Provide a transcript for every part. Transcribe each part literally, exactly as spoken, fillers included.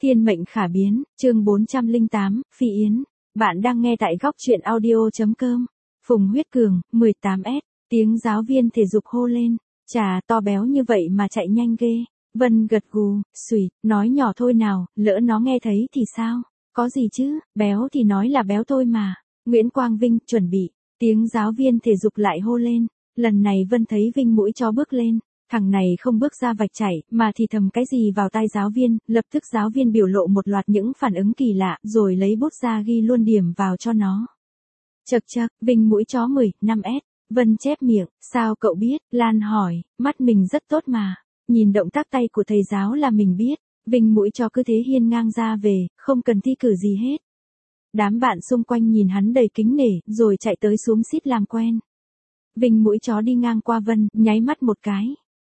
Thiên mệnh khả biến, chương bốn trăm lẻ tám, Phi Yến. Bạn đang nghe tại góc truyện audio.com. Phùng Huyết Cường, mười tám S, tiếng giáo viên thể dục hô lên. Chà, to béo như vậy mà chạy nhanh ghê. Vân gật gù, xùy, nói nhỏ thôi nào, lỡ nó nghe thấy thì sao? Có gì chứ, béo thì nói là béo thôi mà. Nguyễn Quang Vinh, chuẩn bị. Tiếng giáo viên thể dục lại hô lên. Lần này Vân thấy Vinh mũi chó bước lên. Thằng này không bước ra vạch chảy, mà thì thầm cái gì vào tai giáo viên, lập tức giáo viên biểu lộ một loạt những phản ứng kỳ lạ, rồi lấy bút ra ghi luôn điểm vào cho nó. Chậc chậc, Vinh mũi chó mười, năm S, Vân chép miệng, sao cậu biết, Lan hỏi, mắt mình rất tốt mà, nhìn động tác tay của thầy giáo là mình biết, Vinh mũi chó cứ thế hiên ngang ra về, không cần thi cử gì hết. Đám bạn xung quanh nhìn hắn đầy kính nể, rồi chạy tới xúm xít làm quen. Vinh mũi chó đi ngang qua Vân, nháy mắt một cái.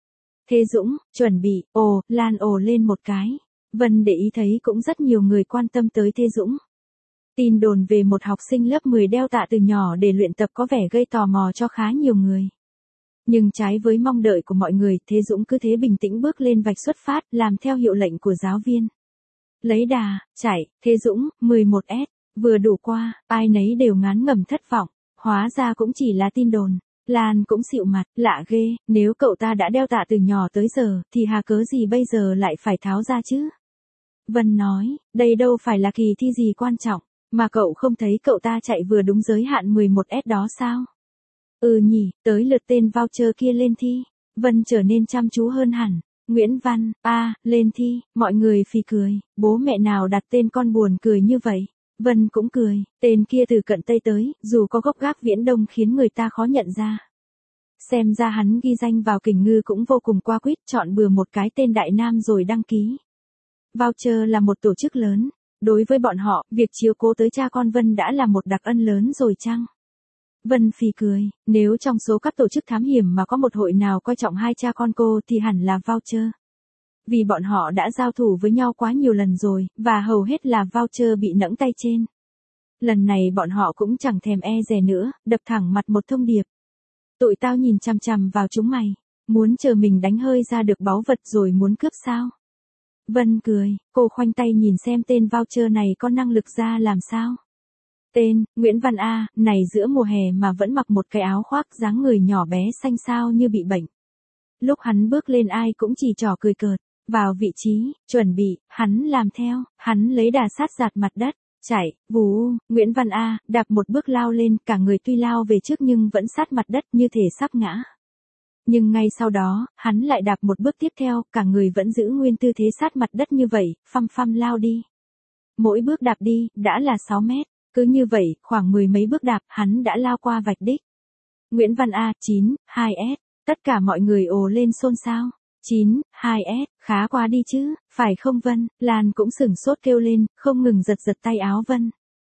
Thế Dũng, chuẩn bị, ồ, Lan ồ lên một cái. Vân để ý thấy cũng rất nhiều người quan tâm tới Thế Dũng. Tin đồn về một học sinh lớp mười đeo tạ từ nhỏ để luyện tập có vẻ gây tò mò cho khá nhiều người. Nhưng trái với mong đợi của mọi người, Thế Dũng cứ thế bình tĩnh bước lên vạch xuất phát, làm theo hiệu lệnh của giáo viên. Lấy đà, chạy, Thế Dũng, mười một S, vừa đủ qua, ai nấy đều ngán ngẩm thất vọng. Hóa ra cũng chỉ là tin đồn. Lan cũng xịu mặt, lạ ghê, nếu cậu ta đã đeo tạ từ nhỏ tới giờ, thì hà cớ gì bây giờ lại phải tháo ra chứ? Vân nói, đây đâu phải là kỳ thi gì quan trọng, mà cậu không thấy cậu ta chạy vừa đúng giới hạn mười một S đó sao? Ừ nhỉ, tới lượt tên voucher kia lên thi. Vân trở nên chăm chú hơn hẳn. Nguyễn Văn, a, à, lên thi, mọi người phì cười, bố mẹ nào đặt tên con buồn cười như vậy? Vân cũng cười, tên kia từ cận Tây tới, dù có gốc gác Viễn Đông khiến người ta khó nhận ra. Xem ra hắn ghi danh vào kình ngư cũng vô cùng qua quýt, chọn bừa một cái tên Đại Nam rồi đăng ký. Voucher là một tổ chức lớn, đối với bọn họ, việc chiếu cố tới cha con Vân đã là một đặc ân lớn rồi chăng? Vân phì cười, nếu trong số các tổ chức thám hiểm mà có một hội nào coi trọng hai cha con cô thì hẳn là Voucher. Vì bọn họ đã giao thủ với nhau quá nhiều lần rồi, và hầu hết là Voucher bị nẫng tay trên. Lần này bọn họ cũng chẳng thèm e dè nữa, đập thẳng mặt một thông điệp. Tụi tao nhìn chằm chằm vào chúng mày, muốn chờ mình đánh hơi ra được báu vật rồi muốn cướp sao? Vân cười, cô khoanh tay nhìn xem tên Voucher này có năng lực ra làm sao? Tên, Nguyễn Văn A, này giữa mùa hè mà vẫn mặc một cái áo khoác dáng người nhỏ bé xanh xao như bị bệnh. Lúc hắn bước lên ai cũng chỉ trỏ cười cợt. Vào vị trí, chuẩn bị, hắn làm theo, hắn lấy đà sát giạt mặt đất, chạy, vù, Nguyễn Văn A, đạp một bước lao lên, cả người tuy lao về trước nhưng vẫn sát mặt đất như thể sắp ngã. Nhưng ngay sau đó, hắn lại đạp một bước tiếp theo, cả người vẫn giữ nguyên tư thế sát mặt đất như vậy, phăm phăm lao đi. Mỗi bước đạp đi, đã là sáu mét, cứ như vậy, khoảng mười mấy bước đạp, hắn đã lao qua vạch đích. Nguyễn Văn A, chín, hai S, tất cả mọi người ồ lên xôn xao. chín, hai S, khá quá đi chứ, phải không Vân? Lan cũng sửng sốt kêu lên, không ngừng giật giật tay áo Vân.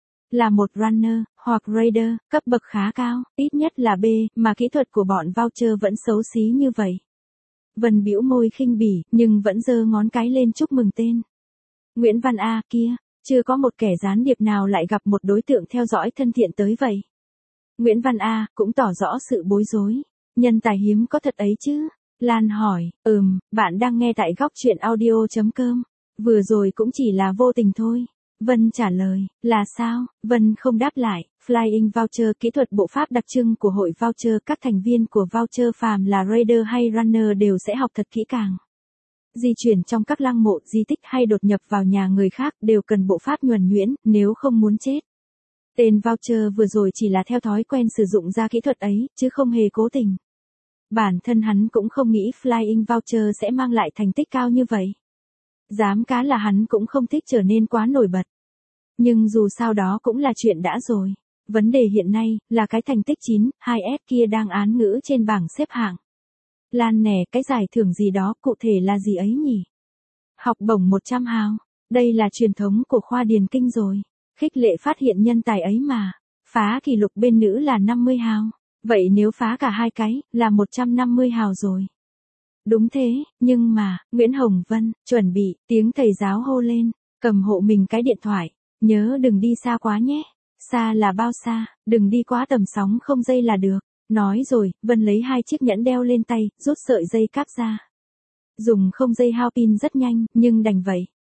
Là một runner, hoặc raider, cấp bậc khá cao, ít nhất là B, mà kỹ thuật của bọn Voucher vẫn xấu xí như vậy. Vân bĩu môi khinh bỉ, nhưng vẫn giơ ngón cái lên chúc mừng tên. Nguyễn Văn A, kia, chưa có một kẻ gián điệp nào lại gặp một đối tượng theo dõi thân thiện tới vậy. Nguyễn Văn A, cũng tỏ rõ sự bối rối. Nhân tài hiếm có thật ấy chứ? Lan hỏi, ừm, bạn đang nghe tại góc truyện audio.com. Vừa rồi cũng chỉ là vô tình thôi. Vân trả lời, là sao? Vân không đáp lại. Flying Voucher, kỹ thuật bộ pháp đặc trưng của hội Voucher, các thành viên của Voucher phàm là Raider hay Runner đều sẽ học thật kỹ càng. Di chuyển trong các lăng mộ, di tích hay đột nhập vào nhà người khác đều cần bộ pháp nhuần nhuyễn, nếu không muốn chết. Tên Voucher vừa rồi chỉ là theo thói quen sử dụng ra kỹ thuật ấy, chứ không hề cố tình. Bản thân hắn cũng không nghĩ Flying Voucher sẽ mang lại thành tích cao như vậy. Dám cá là hắn cũng không thích trở nên quá nổi bật. Nhưng dù sao đó cũng là chuyện đã rồi. Vấn đề hiện nay là cái thành tích chín, hai S kia đang án ngữ trên bảng xếp hạng. Lan nè, cái giải thưởng gì đó cụ thể là gì ấy nhỉ? Học bổng một trăm hào. Đây là truyền thống của khoa điền kinh rồi. Khích lệ phát hiện nhân tài ấy mà. Phá kỷ lục bên nữ là năm mươi hào. Vậy nếu phá cả hai cái, là một trăm năm mươi hào rồi. Đúng thế, nhưng mà, Nguyễn Hồng Vân, chuẩn bị, tiếng thầy giáo hô lên, cầm hộ mình cái điện thoại. Nhớ đừng đi xa quá nhé. Xa là bao xa, đừng đi quá tầm sóng không dây là được. Nói rồi, Vân lấy hai chiếc nhẫn đeo lên tay, rút sợi dây cáp ra. Dùng không dây hao pin rất nhanh, nhưng đành vậy.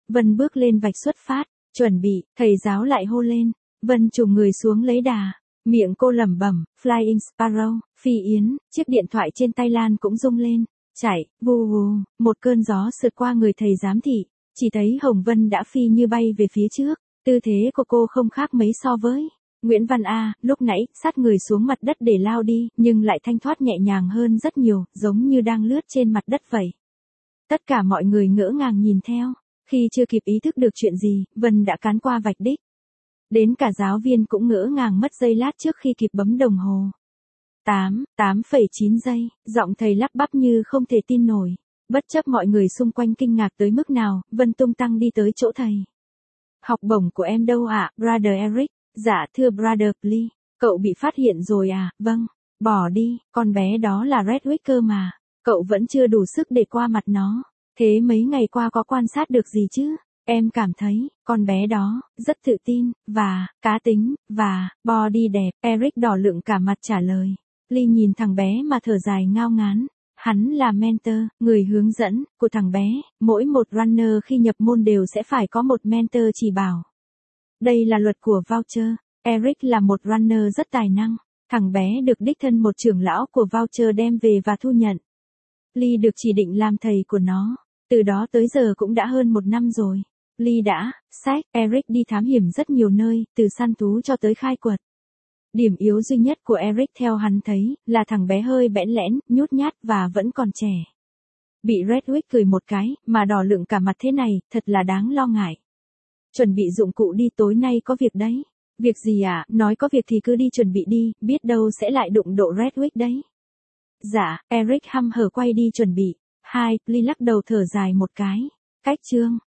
Vân bước lên vạch xuất phát, chuẩn bị, thầy giáo lại hô lên. Vân trùng người xuống lấy đà. Miệng cô lẩm bẩm, Flying Sparrow, Phi Yến, chiếc điện thoại trên tay Lan cũng rung lên. Chạy, vù vù, một cơn gió sượt qua người thầy giám thị, chỉ thấy Hồng Vân đã phi như bay về phía trước, tư thế của cô không khác mấy so với Nguyễn Văn A, lúc nãy, sát người xuống mặt đất để lao đi, nhưng lại thanh thoát nhẹ nhàng hơn rất nhiều, giống như đang lướt trên mặt đất vậy. Tất cả mọi người ngỡ ngàng nhìn theo, khi chưa kịp ý thức được chuyện gì, Vân đã cán qua vạch đích. Đến cả giáo viên cũng ngỡ ngàng mất giây lát trước khi kịp bấm đồng hồ. tám, tám phẩy chín giây, giọng thầy lắp bắp như không thể tin nổi. Bất chấp mọi người xung quanh kinh ngạc tới mức nào, Vân tung tăng đi tới chỗ thầy. Học bổng của em đâu ạ, à, Brother Eric? Dạ thưa Brother Lee, cậu bị phát hiện rồi à, vâng, bỏ đi, con bé đó là Redwick cơ mà, cậu vẫn chưa đủ sức để qua mặt nó. Thế mấy ngày qua có quan sát được gì chứ? Em cảm thấy, con bé đó, rất tự tin, và, cá tính, và, body đẹp. Eric đỏ lựng cả mặt trả lời. Lee nhìn thằng bé mà thở dài ngao ngán. Hắn là mentor, người hướng dẫn, của thằng bé. Mỗi một runner khi nhập môn đều sẽ phải có một mentor chỉ bảo. Đây là luật của voucher. Eric là một runner rất tài năng. Thằng bé được đích thân một trưởng lão của voucher đem về và thu nhận. Lee được chỉ định làm thầy của nó. Từ đó tới giờ cũng đã hơn một năm rồi. Lee đã, sách, Eric đi thám hiểm rất nhiều nơi, từ săn thú cho tới khai quật. Điểm yếu duy nhất của Eric theo hắn thấy, là thằng bé hơi bẽn lẽn, nhút nhát và vẫn còn trẻ. Bị Redwick cười một cái, mà đỏ lựng cả mặt thế này, thật là đáng lo ngại. Chuẩn bị dụng cụ đi, tối nay có việc đấy. Việc gì ạ? À? Nói có việc thì cứ đi chuẩn bị đi, biết đâu sẽ lại đụng độ Redwick đấy. Dạ, Eric hăm hở quay đi chuẩn bị. Hai, Lee lắc đầu thở dài một cái. Cách chương.